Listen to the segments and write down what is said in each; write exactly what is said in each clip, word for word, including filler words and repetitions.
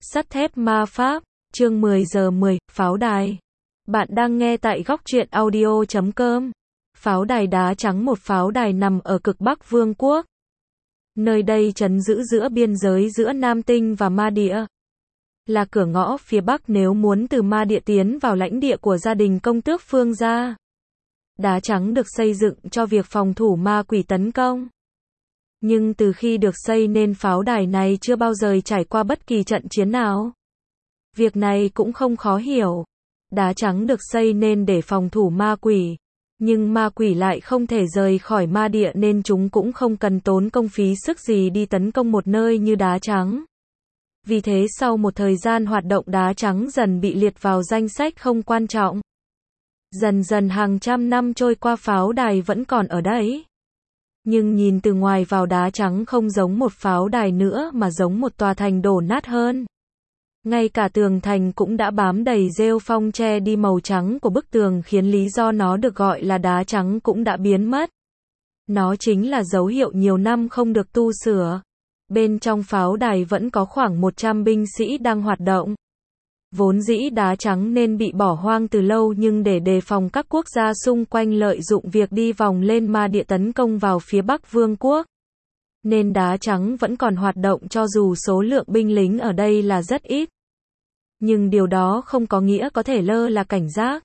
Sắt thép ma pháp, chương mười giờ mười, pháo đài. Bạn đang nghe tại góc truyện audio chấm com. Pháo đài đá trắng, một pháo đài nằm ở cực Bắc Vương quốc. Nơi đây trấn giữ giữa biên giới giữa Nam Tinh và Ma Địa. Là cửa ngõ phía Bắc nếu muốn từ Ma Địa tiến vào lãnh địa của gia đình công tước Phương gia. Đá trắng được xây dựng cho việc phòng thủ ma quỷ tấn công. Nhưng từ khi được xây nên pháo đài này chưa bao giờ trải qua bất kỳ trận chiến nào. Việc này cũng không khó hiểu. Đá trắng được xây nên để phòng thủ ma quỷ. Nhưng ma quỷ lại không thể rời khỏi Ma Địa nên chúng cũng không cần tốn công phí sức gì đi tấn công một nơi như đá trắng. Vì thế sau một thời gian hoạt động, đá trắng dần bị liệt vào danh sách không quan trọng. Dần dần hàng trăm năm trôi qua, pháo đài vẫn còn ở đấy. Nhưng nhìn từ ngoài vào, đá trắng không giống một pháo đài nữa mà giống một tòa thành đổ nát hơn. Ngay cả tường thành cũng đã bám đầy rêu phong che đi màu trắng của bức tường, khiến lý do nó được gọi là đá trắng cũng đã biến mất. Nó chính là dấu hiệu nhiều năm không được tu sửa. Bên trong pháo đài vẫn có khoảng một trăm binh sĩ đang hoạt động. Vốn dĩ đá trắng nên bị bỏ hoang từ lâu, nhưng để đề phòng các quốc gia xung quanh lợi dụng việc đi vòng lên Ma Địa tấn công vào phía Bắc Vương quốc, nên đá trắng vẫn còn hoạt động cho dù số lượng binh lính ở đây là rất ít. Nhưng điều đó không có nghĩa có thể lơ là cảnh giác.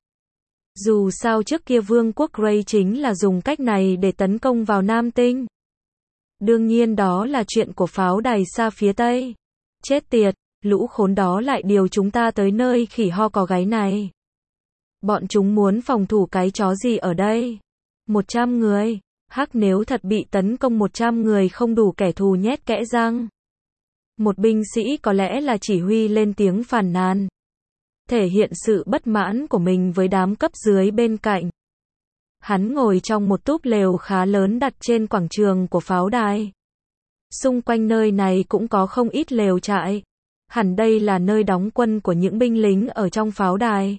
Dù sao trước kia Vương quốc Grey chính là dùng cách này để tấn công vào Nam Tinh. Đương nhiên đó là chuyện của pháo đài xa phía Tây. Chết tiệt, lũ khốn đó lại điều chúng ta tới nơi khỉ ho có gáy này. Bọn chúng muốn phòng thủ cái chó gì ở đây? Một trăm người. Hắc, nếu thật bị tấn công một trăm người không đủ, kẻ thù nhét kẽ răng. Một binh sĩ có lẽ là chỉ huy lên tiếng phàn nàn, thể hiện sự bất mãn của mình với đám cấp dưới bên cạnh. Hắn ngồi trong một túp lều khá lớn đặt trên quảng trường của pháo đài. Xung quanh nơi này cũng có không ít lều trại. Hẳn đây là nơi đóng quân của những binh lính ở trong pháo đài.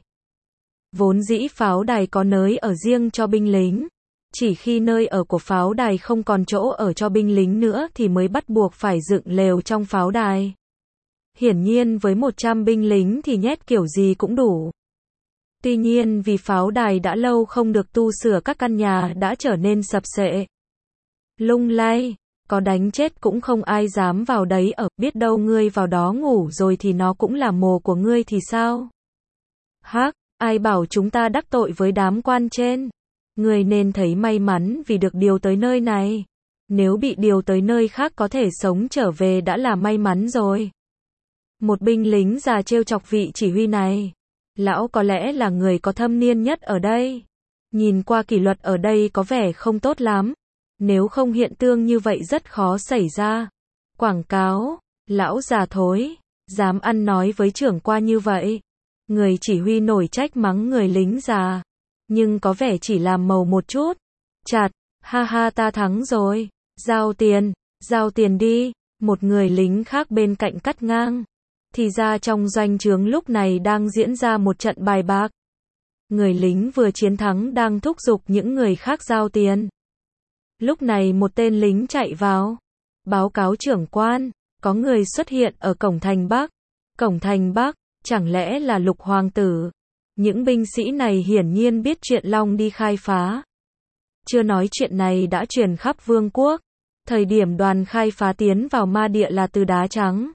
Vốn dĩ pháo đài có nơi ở riêng cho binh lính. Chỉ khi nơi ở của pháo đài không còn chỗ ở cho binh lính nữa thì mới bắt buộc phải dựng lều trong pháo đài. Hiển nhiên với một trăm binh lính thì nhét kiểu gì cũng đủ. Tuy nhiên vì pháo đài đã lâu không được tu sửa, các căn nhà đã trở nên sập xệ, lung lay, có đánh chết cũng không ai dám vào đấy ở, biết đâu ngươi vào đó ngủ rồi thì nó cũng là mồ của ngươi thì sao? Hắc, ai bảo chúng ta đắc tội với đám quan trên? Ngươi nên thấy may mắn vì được điều tới nơi này. Nếu bị điều tới nơi khác có thể sống trở về đã là may mắn rồi. Một binh lính già trêu chọc vị chỉ huy này. Lão có lẽ là người có thâm niên nhất ở đây. Nhìn qua kỷ luật ở đây có vẻ không tốt lắm. Nếu không hiện tượng như vậy rất khó xảy ra. Quảng cáo, lão già thối, dám ăn nói với trưởng quan như vậy. Người chỉ huy nổi trách mắng người lính già. Nhưng có vẻ chỉ làm màu một chút. Chạt, ha ha, ta thắng rồi. Giao tiền, giao tiền đi. Một người lính khác bên cạnh cắt ngang. Thì ra trong doanh trướng lúc này đang diễn ra một trận bài bạc. Người lính vừa chiến thắng đang thúc giục những người khác giao tiền. Lúc này một tên lính chạy vào. Báo cáo trưởng quan, có người xuất hiện ở cổng thành Bắc. Cổng thành Bắc, chẳng lẽ là Lục Hoàng tử? Những binh sĩ này hiển nhiên biết chuyện Long đi khai phá. Chưa nói chuyện này đã truyền khắp vương quốc. Thời điểm đoàn khai phá tiến vào Ma Địa là từ đá trắng.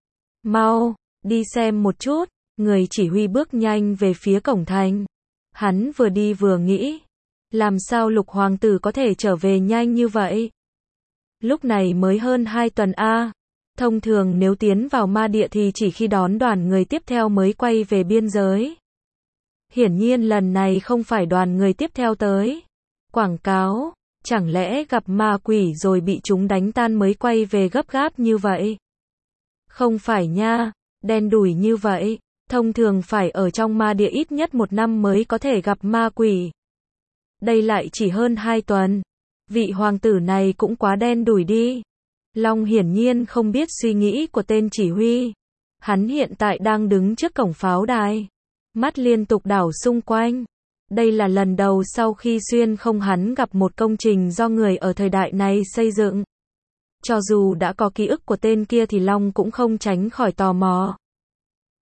Mau, đi xem một chút. Người chỉ huy bước nhanh về phía cổng thành. Hắn vừa đi vừa nghĩ. Làm sao Lục Hoàng tử có thể trở về nhanh như vậy? Lúc này mới hơn hai tuần a. À. Thông thường nếu tiến vào Ma Địa thì chỉ khi đón đoàn người tiếp theo mới quay về biên giới. Hiển nhiên lần này không phải đoàn người tiếp theo tới. Quảng cáo, chẳng lẽ gặp ma quỷ rồi bị chúng đánh tan mới quay về gấp gáp như vậy? Không phải nha, đen đủi như vậy. Thông thường phải ở trong Ma Địa ít nhất một năm mới có thể gặp ma quỷ. Đây lại chỉ hơn hai tuần. Vị hoàng tử này cũng quá đen đủi đi. Long hiển nhiên không biết suy nghĩ của tên chỉ huy. Hắn hiện tại đang đứng trước cổng pháo đài. Mắt liên tục đảo xung quanh. Đây là lần đầu sau khi xuyên không hắn gặp một công trình do người ở thời đại này xây dựng. Cho dù đã có ký ức của tên kia thì Long cũng không tránh khỏi tò mò.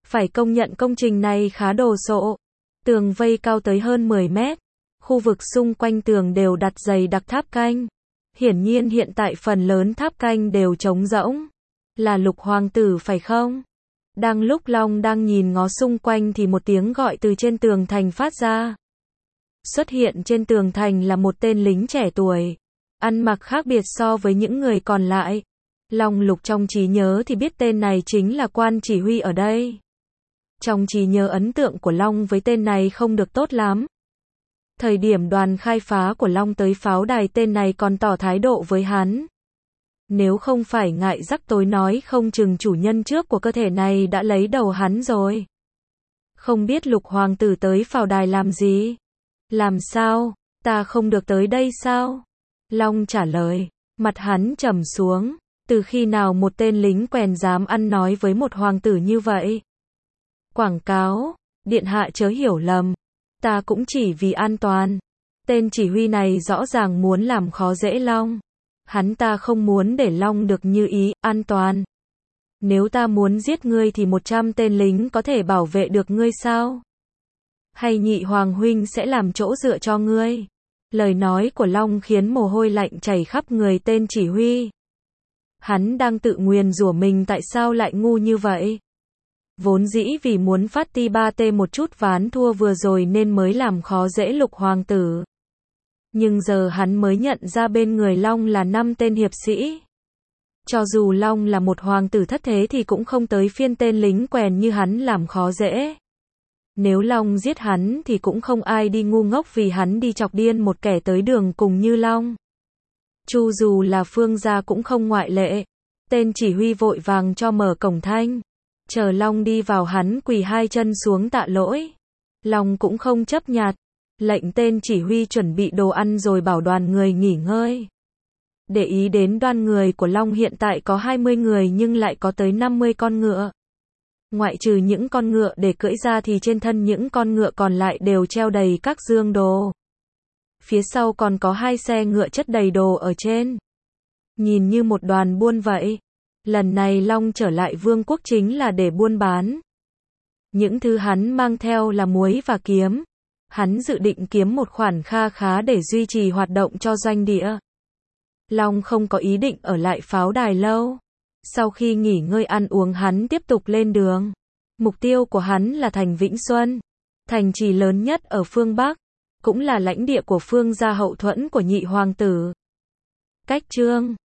Phải công nhận công trình này khá đồ sộ. Tường vây cao tới hơn mười mét. Khu vực xung quanh tường đều đặt dày đặc tháp canh. Hiển nhiên hiện tại phần lớn tháp canh đều trống rỗng. Là Lục Hoàng tử phải không? Đang lúc Long đang nhìn ngó xung quanh thì một tiếng gọi từ trên tường thành phát ra. Xuất hiện trên tường thành là một tên lính trẻ tuổi. Ăn mặc khác biệt so với những người còn lại. Long Lục trong trí nhớ thì biết tên này chính là quan chỉ huy ở đây. Trong trí nhớ ấn tượng của Long với tên này không được tốt lắm. Thời điểm đoàn khai phá của Long tới pháo đài tên này còn tỏ thái độ với hắn. Nếu không phải ngại rắc tối nói không chừng chủ nhân trước của cơ thể này đã lấy đầu hắn rồi. Không biết Lục Hoàng tử tới pháo đài làm gì? Làm sao? Ta không được tới đây sao? Long trả lời. Mặt hắn trầm xuống. Từ khi nào một tên lính quèn dám ăn nói với một hoàng tử như vậy? Quảng cáo. Điện hạ chớ hiểu lầm. Ta cũng chỉ vì an toàn. Tên chỉ huy này rõ ràng muốn làm khó dễ Long. Hắn ta không muốn để Long được như ý, an toàn. Nếu ta muốn giết ngươi thì một trăm tên lính có thể bảo vệ được ngươi sao? Hay nhị hoàng huynh sẽ làm chỗ dựa cho ngươi? Lời nói của Long khiến mồ hôi lạnh chảy khắp người tên chỉ huy. Hắn đang tự nguyền rủa mình tại sao lại ngu như vậy? Vốn dĩ vì muốn phát ti ba tê một chút ván thua vừa rồi nên mới làm khó dễ Lục Hoàng tử. Nhưng giờ hắn mới nhận ra bên người Long là năm tên hiệp sĩ. Cho dù Long là một hoàng tử thất thế thì cũng không tới phiên tên lính quèn như hắn làm khó dễ. Nếu Long giết hắn thì cũng không ai đi ngu ngốc vì hắn đi chọc điên một kẻ tới đường cùng như Long. Chu dù là Phương gia cũng không ngoại lệ. Tên chỉ huy vội vàng cho mở cổng thanh. Chờ Long đi vào hắn quỳ hai chân xuống tạ lỗi. Long cũng không chấp nhặt. Lệnh tên chỉ huy chuẩn bị đồ ăn rồi bảo đoàn người nghỉ ngơi. Để ý đến đoàn người của Long hiện tại có hai mươi người nhưng lại có tới năm mươi con ngựa. Ngoại trừ những con ngựa để cưỡi ra thì trên thân những con ngựa còn lại đều treo đầy các dương đồ. Phía sau còn có hai xe ngựa chất đầy đồ ở trên. Nhìn như một đoàn buôn vậy. Lần này Long trở lại vương quốc chính là để buôn bán. Những thứ hắn mang theo là muối và kiếm. Hắn dự định kiếm một khoản kha khá để duy trì hoạt động cho doanh địa. Long không có ý định ở lại pháo đài lâu. Sau khi nghỉ ngơi ăn uống hắn tiếp tục lên đường. Mục tiêu của hắn là thành Vĩnh Xuân. Thành trì lớn nhất ở phương Bắc. Cũng là lãnh địa của Phương gia hậu thuẫn của nhị hoàng tử. Cách chương